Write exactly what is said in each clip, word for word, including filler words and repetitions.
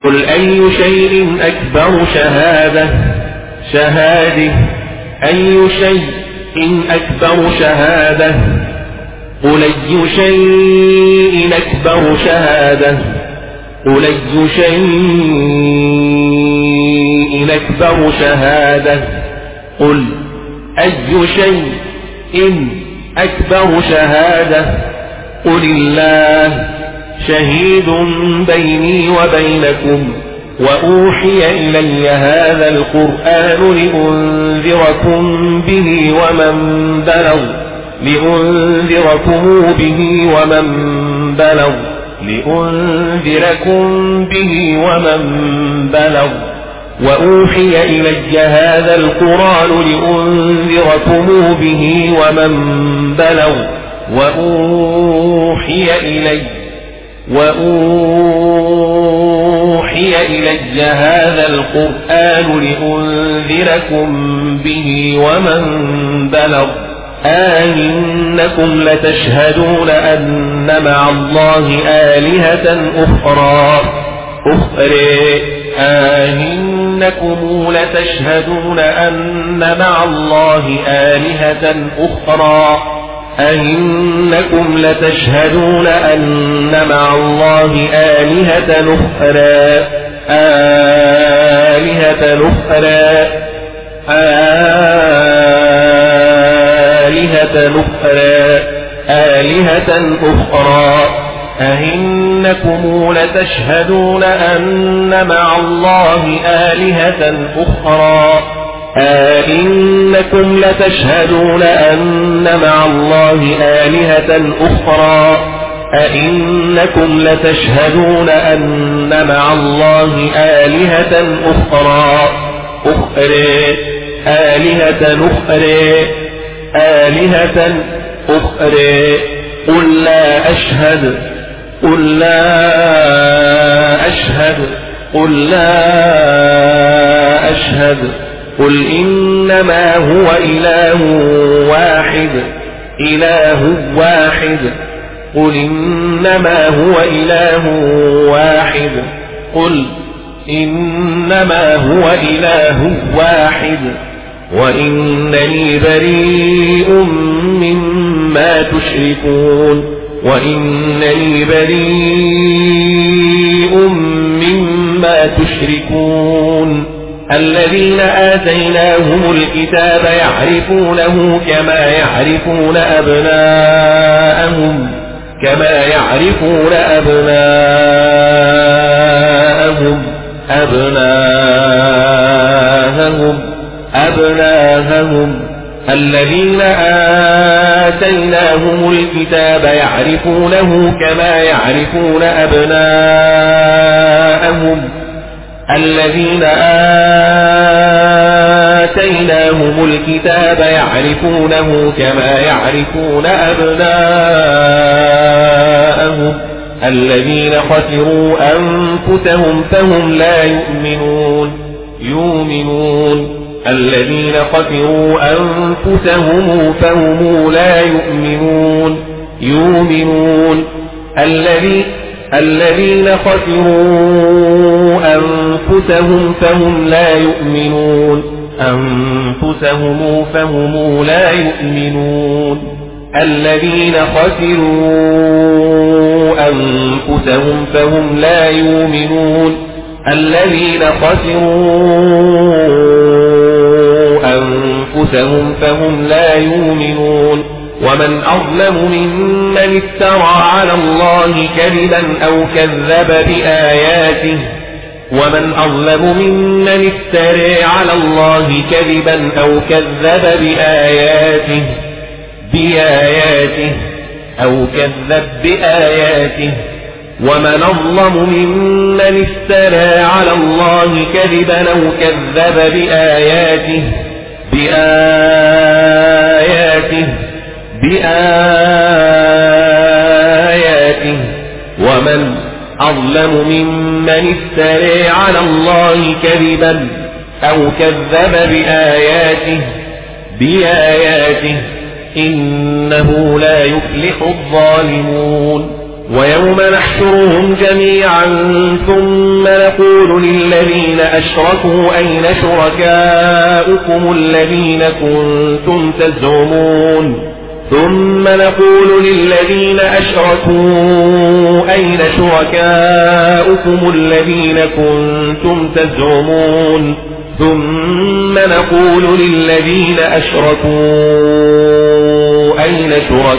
قل أي شيء أكبر شهادة شهادة أي شيء أكبر شهادة قل أي شيء أكبر شهادة قل أي شيء أكبر شهادة قل أي شيء أكبر شهادة قل الله شهيد بيني وبينكم وأوحي إلي هذا القرآن لأنذركم به ومن بلغ لأنذركم به ومن بلغ لأنذركم به ومن بلغ وأوحي إلي هذا القرآن لأنذركم به ومن بلغ وأوحي إلي وأوحي إلي هذا القرآن لأنذركم به ومن بلغ أئنكم لتشهدون أن مع الله آلهة أخرى أخرى أئنكم لتشهدون أن مع الله آلهة أخرى أئنكم لتشهدون أن مع الله آلهة أخرى آلهة أخرى آلهة أخرى آلهة أخرى أئنكم لتشهدون أن مع الله آلهة أخرى أئنكم لتشهدون أن مع الله آلهة أخرى أئنكم لتشهدون أن مع الله آلهة أخرى أخرى آلهة أخرى آلهة أخرى قل لا أشهد قل لا أشهد قل لا أشهد قل إنما هو إله واحد إله واحد قل إنما هو إله واحد قل إنما هو إله واحد وإنني بريء مما تشركون وإنني بريء مما تشركون الذين آتيناهم الكتاب يعرفونه كما يعرفون أبناءهم كما يعرفون أبناءهم أبناءهم أبناءهم الذين آتيناهم الكتاب يعرفونه كما يعرفون أبناءهم الذين آتيناهم الكتاب يعرفونه كما يعرفون أبناءهم الذين خسروا أنفسهم فهم لا يؤمنون يؤمنون الذين خسروا أنفسهم فهم لا يؤمنون يؤمنون الذي الذين خسروا أنفسهم فهم لا يؤمنون أنفسهم فهم لا يؤمنون الذين خسروا أنفسهم فهم لا يؤمنون الذين خسروا أنفسهم فهم لا يؤمنون ومن أظلم ممن افترى على الله كذبا أو كذب بآياته ومن أظلم ممن افترى على الله كذبا أو كذب بآياته بآياته أو كذب بآياته ومن أظلم ممن افترى على الله كذبا أو كذب بآياته بآياته بآياته ومن أظلم ممن افترى على الله كذبا أو كذب بآياته بآياته إنه لا يفلح الظالمون ويوم نحشرهم جميعا ثم نقول للذين أشركوا أين شركاؤكم الذين كنتم تزعمون ثم نقول للذين أشركوا أين شركاؤكم الذين كنتم تزعمون ثم نقول للذين أشركوا أين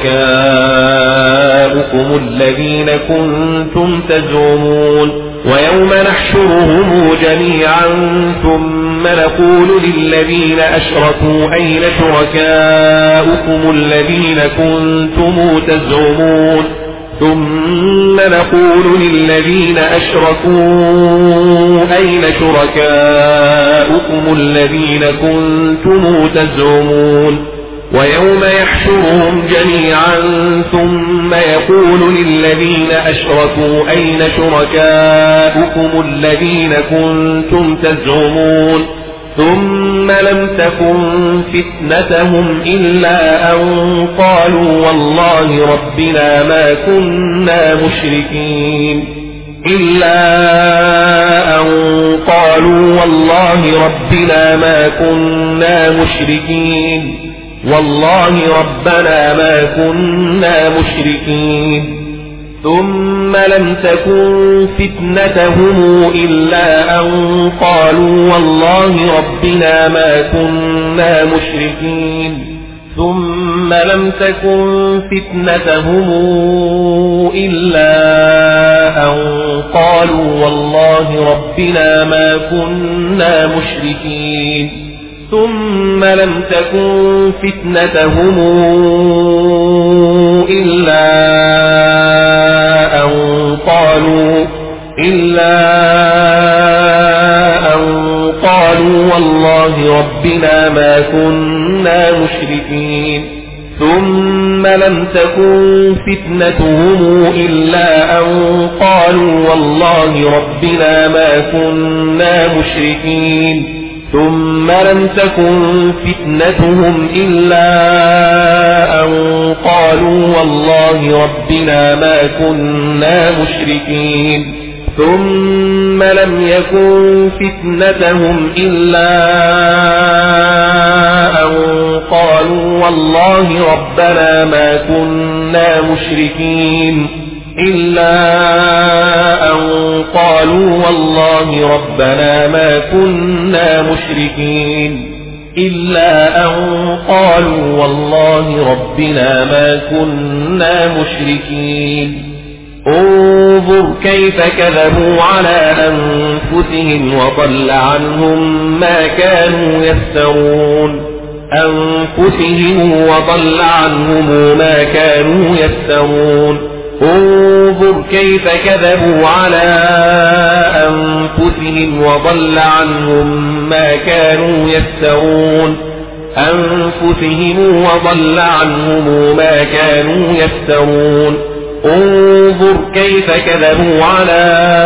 شركاؤكم الذين كنتم تزعمون ويوم نحشرهم جميعا ثم نقول للذين أشركوا أين شركاؤكم الذين كنتم تزعمون ثم نقول للذين أشركوا أين شركاؤكم الذين كنتم تزعمون ويوم يحشرهم جميعا ثم يقول للذين أشركوا أين شركاؤكم الذين كنتم تزعمون ثم لم تكن فتنتهم إلا أن قالوا والله ربنا ما كنا مشركين إلا أن قالوا والله ربنا ما كنا مشركين والله ربنا ما كنا مشركين ثم لم تكن فتنتهم إلا أن قالوا والله ربنا ما كنا مشركين ثم لم تكن فتنتهم إلا أن قالوا والله ربنا ما كنا مشركين ثم لم تكن فتنتهم إلا أن قالوا إلا أن قالوا والله ربنا ما كنا مشركين ثم لم تكن فتنتهم إلا أن قالوا والله ربنا ما كنا مشركين ثم لم تكن فتنتهم إلا أن قالوا والله ربنا ما كنا مشركين ثم لم يكن فتنتهم إلا أن قالوا والله ربنا ما كنا مشركين إلا أن قالوا والله ربنا ما كنا مشركين إلا أن قالوا والله ربنا ما كنا مشركين انظر كيف كذبوا على أنفسهم وضل عنهم ما كانوا يفترون أنفسهم وضل عنهم ما كانوا يفترون انظر كيف كذبوا على أنفسهم وضل عنهم ما كانوا يفترون أنفسهم وضل عنهم ما كانوا يفترون انظر كيف كذبوا على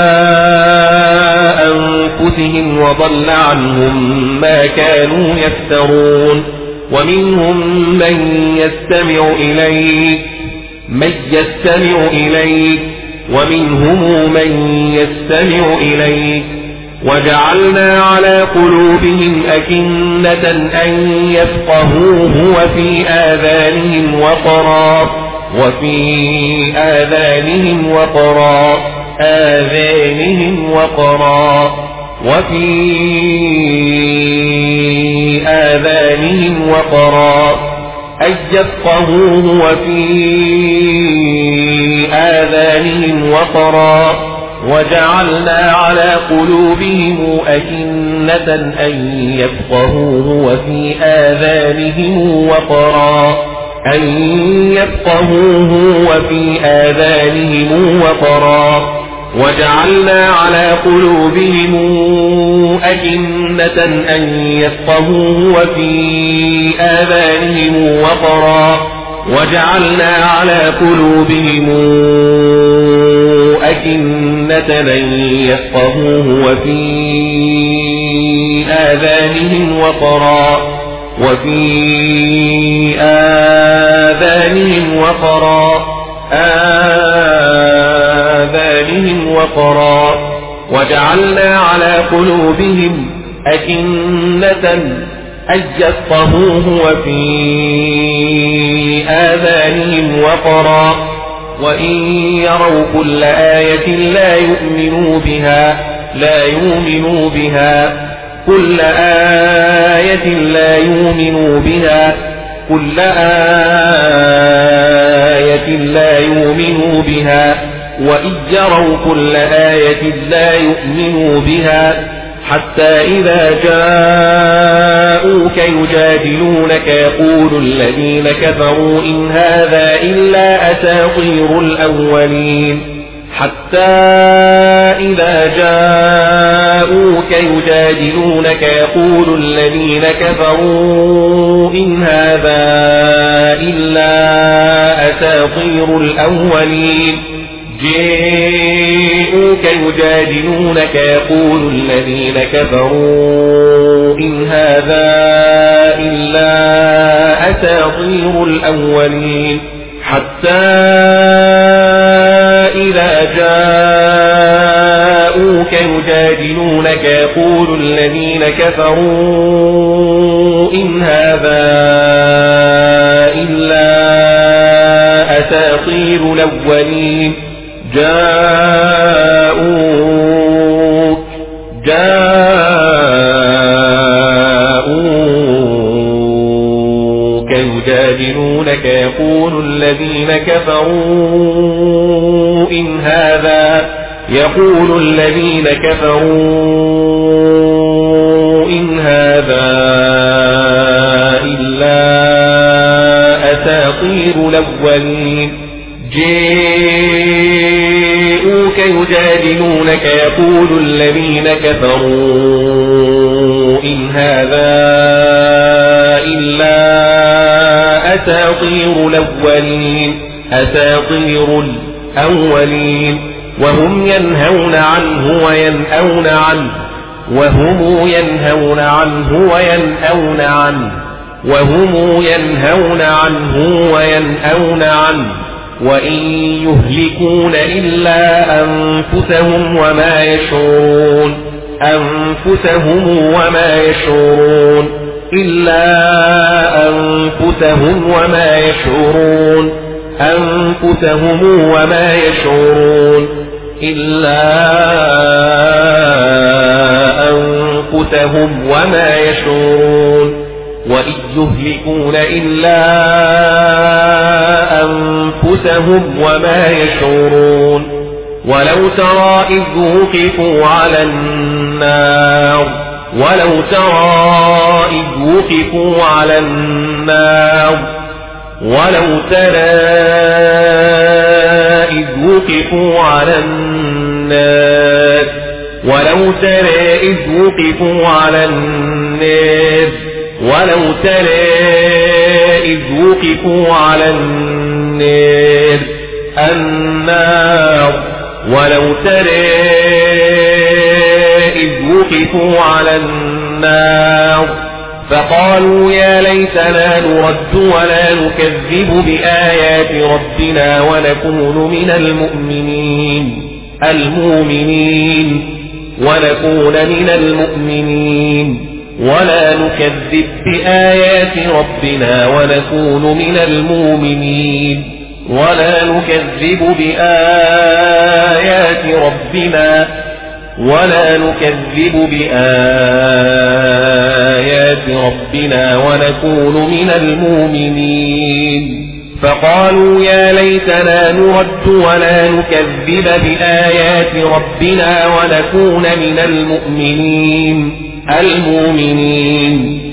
أنفسهم وضل عنهم ما كانوا يفترون ومنهم من يستمع إليك من يستمع إليك ومنهم من يستمع إليك وجعلنا على قلوبهم أكنة أن يفقهوه وفي آذانهم وقرا وفي آذانهم وقرا آذانهم وقرا وفي آذانهم وقرا أن يفقهوه وفي آذانهم وقرا وجعلنا على قلوبهم أكنة أن يفقهوه وفي آذانهم وقرا أن يفقهوه وفي آذانهم وقرا وجعلنا على قلوبهم أكنة أن يفقهوه وفي آذانهم وقرا وجعلنا على قلوبهم أكنة أن يفقهوه وفي آذانهم وقرا وفي آذانهم وقرا آذانهم وقرا وجعلنا على قلوبهم أكنة أن يفقهوه وفي آذانهم وقرا وإن يروا كل آية لا يؤمنوا بها لا يؤمنوا بها كل آية لا يؤمنوا بها كل آية لا يؤمنوا بها وإن يروا كل آية لا يؤمنوا بها حتى إذا جاءوك يجادلونك يقول الذين كفروا إن هذا إلا أساطير الأولين حتى إذا جاءوك يجادلونك يقول الذين كفروا إن هذا إلا أساطير الأولين جاءوك يجادلونك يقول الذين كفروا إن هذا إلا أساطير الأولين حتى إذا جاءوك يجادلونك يقول الذين كفروا إن هذا إلا أساطير الأولين جاءوك جاءوك يجادلونك يقول الذين كفروا إن هذا يقول الذين كفروا إن هذا إلا أساطير الأولين جاءوك يجادلونك يقول الذين كفروا إن هذا إلا أساطير الأولين أساطير الأولين وهم ينهون عنه وينأون عنه وهم ينهون عنه وينأون عنه وهم ينهون عنه وينأون عنه وإن يهلكون إلا أنفسهم وما يشعرون أنفسهم وما يشعرون إلا أنفسهم وما يشعرون أنفسهم وما يشعرون إلا أنفسهم وما يشعرون وإن يهلكون إلا أنفسهم وما يشعرون ولو ترى إذ وقفوا على النار ولو ترى إذ وقفوا على النار ولو ترى إذ وقفوا على النار ولو ترى إذ وقفوا على النار ولو ترى إذ وقفوا على النار النار ولو ترى إذ وقفوا على النار فقالوا يا ليتنا نرد ولا نكذب بآيات ربنا ونكون من المؤمنين المؤمنين ونكون من المؤمنين ولا نكذب بآيات ربنا ونكون من المؤمنين ولا نكذب بآيات ربنا ولا نكذب بآيات ربنا ونكون من المؤمنين فقالوا يا ليتنا نرد ولا نكذب بآيات ربنا ونكون من المؤمنين المؤمنين